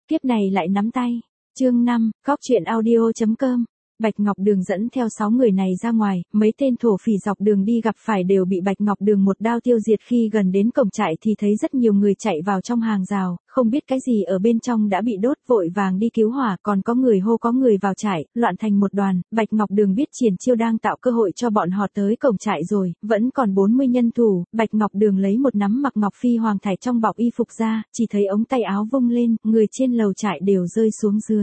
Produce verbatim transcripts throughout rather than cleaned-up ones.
kiếp này lại nắm tay. Chương năm, Cóc truyện audio chấm com. Bạch Ngọc Đường dẫn theo sáu người này ra ngoài, mấy tên thổ phỉ dọc đường đi gặp phải đều bị Bạch Ngọc Đường một đao tiêu diệt. Khi gần đến cổng trại thì thấy rất nhiều người chạy vào trong hàng rào, không biết cái gì ở bên trong đã bị đốt, vội vàng đi cứu hỏa, còn có người hô có người vào trại, loạn thành một đoàn. Bạch Ngọc Đường biết Triển Chiêu đang tạo cơ hội cho bọn họ tới cổng trại rồi, vẫn còn bốn mươi nhân thủ. Bạch Ngọc Đường lấy một nắm mặc ngọc phi hoàng thải trong bọc y phục ra, chỉ thấy ống tay áo vung lên, người trên lầu trại đều rơi xuống dưới.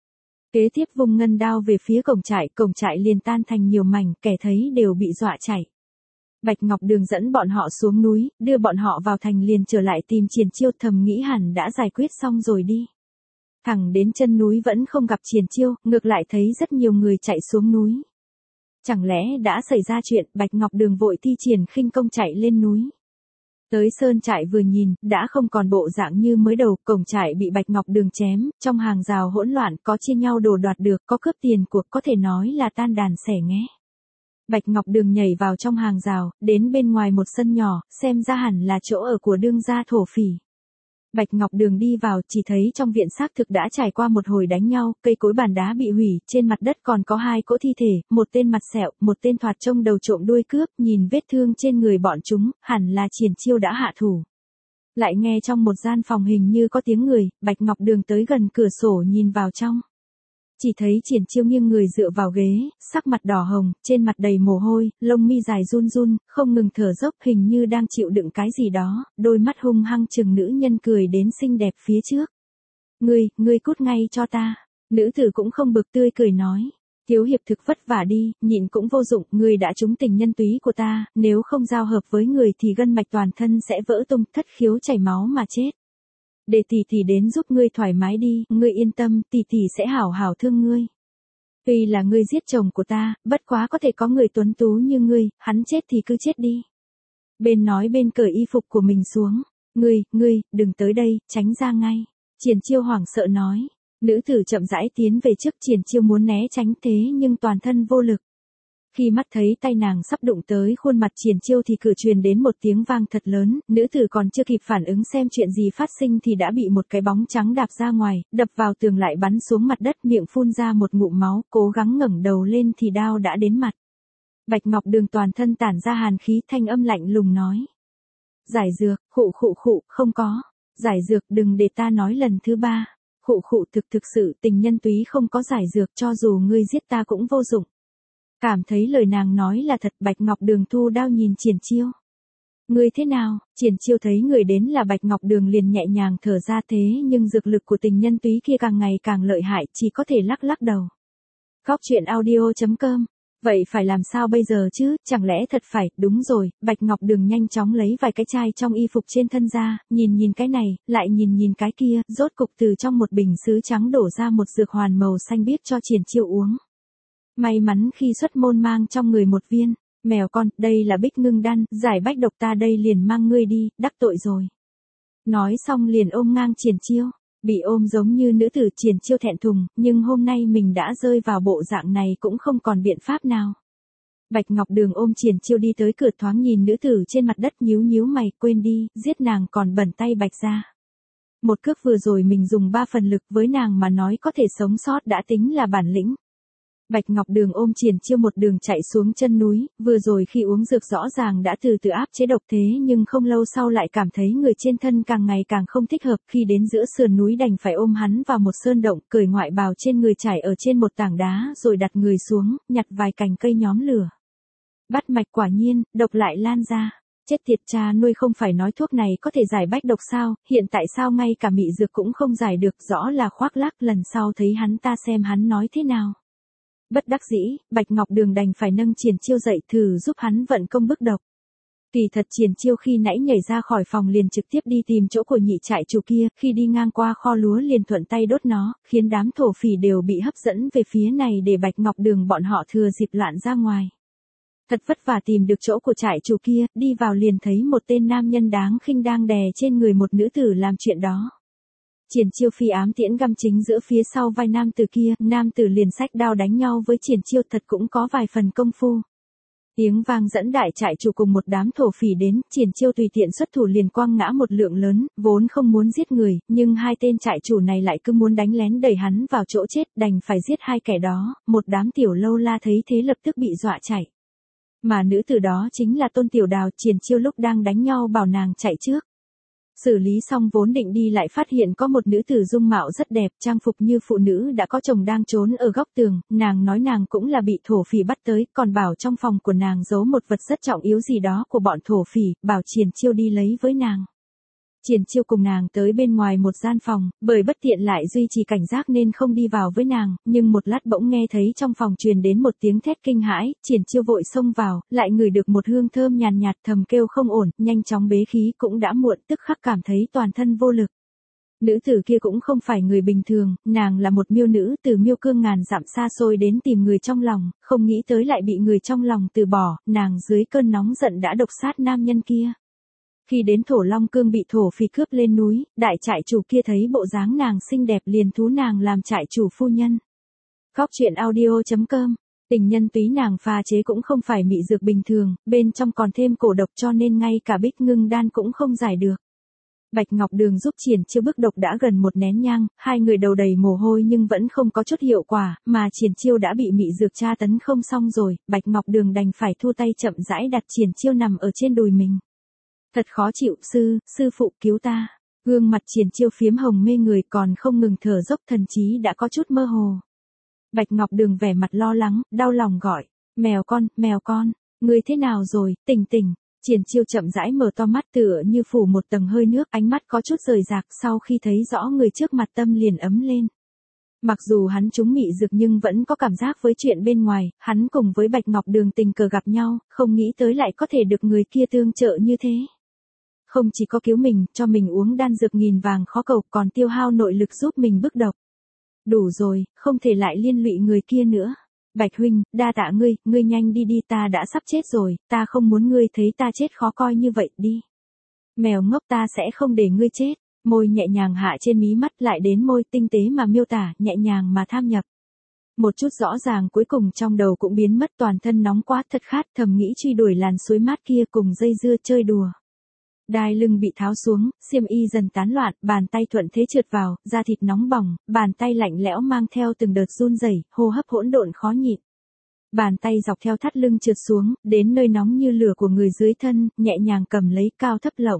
Kế tiếp vung ngân đao về phía cổng trại, cổng trại liền tan thành nhiều mảnh, kẻ thấy đều bị dọa chạy. Bạch Ngọc Đường dẫn bọn họ xuống núi, đưa bọn họ vào thành liền trở lại tìm Triển Chiêu, thầm nghĩ hẳn đã giải quyết xong rồi đi. Thẳng đến chân núi vẫn không gặp Triển Chiêu, ngược lại thấy rất nhiều người chạy xuống núi. Chẳng lẽ đã xảy ra chuyện? Bạch Ngọc Đường vội thi triển khinh công chạy lên núi. Tới sơn trại vừa nhìn, đã không còn bộ dạng như mới đầu, cổng trại bị Bạch Ngọc Đường chém, trong hàng rào hỗn loạn, có chia nhau đồ đoạt được, có cướp tiền của, có thể nói là tan đàn xẻ nghé. Bạch Ngọc Đường nhảy vào trong hàng rào, đến bên ngoài một sân nhỏ, xem ra hẳn là chỗ ở của đương gia thổ phỉ. Bạch Ngọc Đường đi vào, chỉ thấy trong viện xác thực đã trải qua một hồi đánh nhau, cây cối bàn đá bị hủy, trên mặt đất còn có hai cỗ thi thể, một tên mặt sẹo, một tên thoạt trông đầu trộm đuôi cướp, nhìn vết thương trên người bọn chúng, hẳn là Triển Chiêu đã hạ thủ. Lại nghe trong một gian phòng hình như có tiếng người, Bạch Ngọc Đường tới gần cửa sổ nhìn vào trong. Chỉ thấy Triển Chiêu nghiêng người dựa vào ghế, sắc mặt đỏ hồng, trên mặt đầy mồ hôi, lông mi dài run run, không ngừng thở dốc, hình như đang chịu đựng cái gì đó, đôi mắt hung hăng chừng nữ nhân cười đến xinh đẹp phía trước. Ngươi, ngươi cút ngay cho ta. Nữ tử cũng không bực, tươi cười nói. Thiếu hiệp thực vất vả đi, nhịn cũng vô dụng, ngươi đã trúng tình nhân túy của ta, nếu không giao hợp với người thì gân mạch toàn thân sẽ vỡ tung, thất khiếu chảy máu mà chết. Để tỷ tỷ đến giúp ngươi thoải mái đi, ngươi yên tâm, tỷ tỷ sẽ hảo hảo thương ngươi. Tuy là ngươi giết chồng của ta, bất quá có thể có người tuấn tú như ngươi, hắn chết thì cứ chết đi. Bên nói bên cởi y phục của mình xuống. Ngươi, ngươi, đừng tới đây, tránh ra ngay. Triển Chiêu hoảng sợ nói. Nữ tử chậm rãi tiến về trước, Triển Chiêu muốn né tránh thế nhưng toàn thân vô lực. Khi mắt thấy tay nàng sắp đụng tới khuôn mặt Triển Chiêu thì cửa truyền đến một tiếng vang thật lớn, nữ tử còn chưa kịp phản ứng xem chuyện gì phát sinh thì đã bị một cái bóng trắng đạp ra ngoài, đập vào tường lại bắn xuống mặt đất, miệng phun ra một ngụm máu, cố gắng ngẩng đầu lên thì đao đã đến mặt. Bạch Ngọc Đường toàn thân tản ra hàn khí, thanh âm lạnh lùng nói. Giải dược, khụ khụ khụ, không có. Giải dược, đừng để ta nói lần thứ ba. Khụ khụ, thực thực sự tình nhân túy không có giải dược, cho dù ngươi giết ta cũng vô dụng. Cảm thấy lời nàng nói là thật, Bạch Ngọc Đường thu đao nhìn Triển Chiêu. Ngươi thế nào? Triển Chiêu thấy người đến là Bạch Ngọc Đường liền nhẹ nhàng thở ra, thế nhưng dược lực của tình nhân túy kia càng ngày càng lợi hại, chỉ có thể lắc lắc đầu. Cóc truyện audio chấm com. Vậy phải làm sao bây giờ chứ, chẳng lẽ thật phải, đúng rồi, Bạch Ngọc Đường nhanh chóng lấy vài cái chai trong y phục trên thân ra, nhìn nhìn cái này, lại nhìn nhìn cái kia, rốt cục từ trong một bình sứ trắng đổ ra một dược hoàn màu xanh biếc cho Triển Chiêu uống. May mắn khi xuất môn mang trong người một viên. Mèo con, đây là bích ngưng đan, giải bách độc, ta đây liền mang ngươi đi, đắc tội rồi. Nói xong liền ôm ngang Triển Chiêu. Bị ôm giống như nữ tử, Triển Chiêu thẹn thùng, nhưng hôm nay mình đã rơi vào bộ dạng này cũng không còn biện pháp nào. Bạch Ngọc Đường ôm Triển Chiêu đi tới cửa, thoáng nhìn nữ tử trên mặt đất, nhíu nhíu mày, quên đi, giết nàng còn bẩn tay Bạch gia. Một cước vừa rồi mình dùng ba phần lực, với nàng mà nói có thể sống sót đã tính là bản lĩnh. Bạch Ngọc Đường ôm Triển Chiêu một đường chạy xuống chân núi, vừa rồi khi uống dược rõ ràng đã từ từ áp chế độc, thế nhưng không lâu sau lại cảm thấy người trên thân càng ngày càng không thích hợp, khi đến giữa sườn núi đành phải ôm hắn vào một sơn động, cởi ngoại bào trên người trải ở trên một tảng đá rồi đặt người xuống, nhặt vài cành cây nhóm lửa. Bắt mạch, quả nhiên, độc lại lan ra. Chết tiệt, cha nuôi không phải nói thuốc này có thể giải bách độc sao, hiện tại sao ngay cả mị dược cũng không giải được, rõ là khoác lác, lần sau thấy hắn ta xem hắn nói thế nào. Bất đắc dĩ, Bạch Ngọc Đường đành phải nâng Triển Chiêu dậy thử giúp hắn vận công bức độc. Kỳ thật Triển Chiêu khi nãy nhảy ra khỏi phòng liền trực tiếp đi tìm chỗ của nhị trại chủ kia, khi đi ngang qua kho lúa liền thuận tay đốt nó, khiến đám thổ phỉ đều bị hấp dẫn về phía này để Bạch Ngọc Đường bọn họ thừa dịp loạn ra ngoài. Thật vất vả tìm được chỗ của trại chủ kia, đi vào liền thấy một tên nam nhân đáng khinh đang đè trên người một nữ tử làm chuyện đó. Triển Chiêu phi ám tiễn găm chính giữa phía sau vai nam tử kia, nam tử liền xách đao đánh nhau với Triển Chiêu, thật cũng có vài phần công phu. Tiếng vang dẫn đại trại chủ cùng một đám thổ phỉ đến, Triển Chiêu tùy tiện xuất thủ liền quăng ngã một lượng lớn, vốn không muốn giết người, nhưng hai tên trại chủ này lại cứ muốn đánh lén đẩy hắn vào chỗ chết, đành phải giết hai kẻ đó, một đám tiểu lâu la thấy thế lập tức bị dọa chạy. Mà nữ tử đó chính là Tôn Tiểu Đào, Triển Chiêu lúc đang đánh nhau bảo nàng chạy trước. Xử lý xong vốn định đi lại phát hiện có một nữ tử dung mạo rất đẹp, trang phục như phụ nữ đã có chồng đang trốn ở góc tường, nàng nói nàng cũng là bị thổ phỉ bắt tới, còn bảo trong phòng của nàng giấu một vật rất trọng yếu gì đó của bọn thổ phỉ, bảo Triển Chiêu đi lấy với nàng. Triển Chiêu cùng nàng tới bên ngoài một gian phòng, bởi bất tiện lại duy trì cảnh giác nên không đi vào với nàng, nhưng một lát bỗng nghe thấy trong phòng truyền đến một tiếng thét kinh hãi, Triển Chiêu vội xông vào, lại ngửi được một hương thơm nhàn nhạt, thầm kêu không ổn, nhanh chóng bế khí cũng đã muộn, tức khắc cảm thấy toàn thân vô lực. Nữ tử kia cũng không phải người bình thường, nàng là một miêu nữ từ miêu cương ngàn dặm xa xôi đến tìm người trong lòng, không nghĩ tới lại bị người trong lòng từ bỏ, nàng dưới cơn nóng giận đã độc sát nam nhân kia. Khi đến Thổ Long Cương bị thổ phỉ cướp lên núi, đại trại chủ kia thấy bộ dáng nàng xinh đẹp liền thú nàng làm trại chủ phu nhân. Góc truyện audio chấm com. Tình nhân túy nàng pha chế cũng không phải mị dược bình thường, bên trong còn thêm cổ độc cho nên ngay cả bích ngưng đan cũng không giải được. Bạch Ngọc Đường giúp Triển Chiêu bức độc đã gần một nén nhang, hai người đầu đầy mồ hôi nhưng vẫn không có chút hiệu quả, mà Triển Chiêu đã bị mị dược tra tấn không xong rồi, Bạch Ngọc Đường đành phải thu tay chậm rãi đặt Triển Chiêu nằm ở trên đùi mình. Thật khó chịu, sư, sư phụ cứu ta. Gương mặt Triển Chiêu phiếm hồng mê người còn không ngừng thở dốc, thần trí đã có chút mơ hồ. Bạch Ngọc Đường vẻ mặt lo lắng, đau lòng gọi, mèo con, mèo con, ngươi thế nào rồi, tỉnh tỉnh. Triển Chiêu chậm rãi mở to mắt tựa như phủ một tầng hơi nước, ánh mắt có chút rời rạc, sau khi thấy rõ người trước mặt tâm liền ấm lên. Mặc dù hắn trúng mị dược nhưng vẫn có cảm giác với chuyện bên ngoài, hắn cùng với Bạch Ngọc Đường tình cờ gặp nhau, không nghĩ tới lại có thể được người kia tương trợ như thế. Không chỉ có cứu mình, cho mình uống đan dược nghìn vàng khó cầu, còn tiêu hao nội lực giúp mình bức độc. Đủ rồi, không thể lại liên lụy người kia nữa. Bạch huynh, đa tạ ngươi, ngươi nhanh đi đi, ta đã sắp chết rồi, ta không muốn ngươi thấy ta chết khó coi như vậy, đi. Mèo ngốc, ta sẽ không để ngươi chết. Môi nhẹ nhàng hạ trên mí mắt, lại đến môi tinh tế mà miêu tả, nhẹ nhàng mà tham nhập. Một chút rõ ràng cuối cùng trong đầu cũng biến mất, toàn thân nóng quá thật khát, thầm nghĩ truy đuổi làn suối mát kia cùng dây dưa chơi đùa. Đai lưng bị tháo xuống, xiêm y dần tán loạn, bàn tay thuận thế trượt vào, da thịt nóng bỏng, bàn tay lạnh lẽo mang theo từng đợt run rẩy, hô hấp hỗn độn khó nhịn. Bàn tay dọc theo thắt lưng trượt xuống, đến nơi nóng như lửa của người dưới thân, nhẹ nhàng cầm lấy, cao thấp lộng.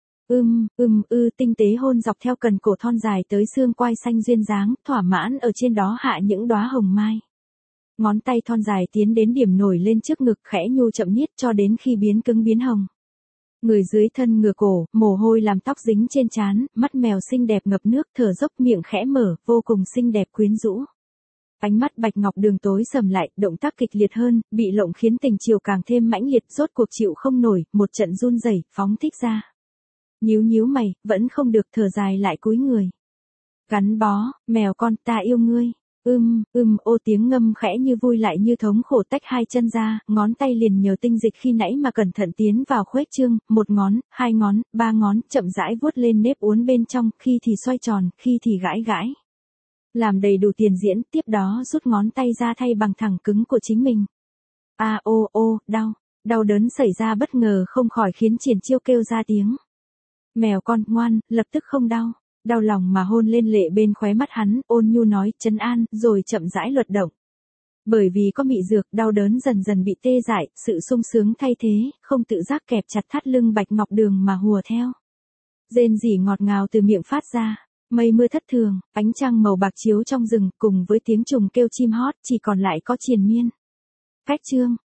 Ưm, ưm ư tinh tế hôn dọc theo cần cổ thon dài tới xương quai xanh duyên dáng, thỏa mãn ở trên đó hạ những đóa hồng mai. Ngón tay thon dài tiến đến điểm nổi lên trước ngực, khẽ nhu chậm niết cho đến khi biến cứng biến hồng. Người dưới thân ngửa cổ, mồ hôi làm tóc dính trên trán, mắt mèo xinh đẹp ngập nước, thở dốc, miệng khẽ mở, vô cùng xinh đẹp quyến rũ. Ánh mắt Bạch Ngọc Đường tối sầm lại, động tác kịch liệt hơn, bị lộng khiến tình chiều càng thêm mãnh liệt, rốt cuộc chịu không nổi, một trận run rẩy, phóng thích ra. Nhíu nhíu mày, vẫn không được, thở dài lại cúi người. Gắn bó, mèo con, ta yêu ngươi. Ưm, ưm, ô tiếng ngâm khẽ như vui lại như thống khổ, tách hai chân ra, ngón tay liền nhờ tinh dịch khi nãy mà cẩn thận tiến vào khuếch trương, một ngón, hai ngón, ba ngón, chậm rãi vuốt lên nếp uốn bên trong, khi thì xoay tròn, khi thì gãi gãi. Làm đầy đủ tiền diễn, tiếp đó rút ngón tay ra thay bằng thẳng cứng của chính mình. A ô ô, đau, đau đớn xảy ra bất ngờ không khỏi khiến Triển Chiêu kêu ra tiếng. Mèo con, ngoan, lập tức không đau. Đau lòng mà hôn lên lệ bên khóe mắt hắn, ôn nhu nói, trấn an, rồi chậm rãi luật động. Bởi vì có mị dược, đau đớn dần dần bị tê dại, sự sung sướng thay thế, không tự giác kẹp chặt thắt lưng Bạch Ngọc Đường mà hùa theo. Rên rỉ ngọt ngào từ miệng phát ra, mây mưa thất thường, ánh trăng màu bạc chiếu trong rừng, cùng với tiếng trùng kêu chim hót, chỉ còn lại có triền miên. Cách chương.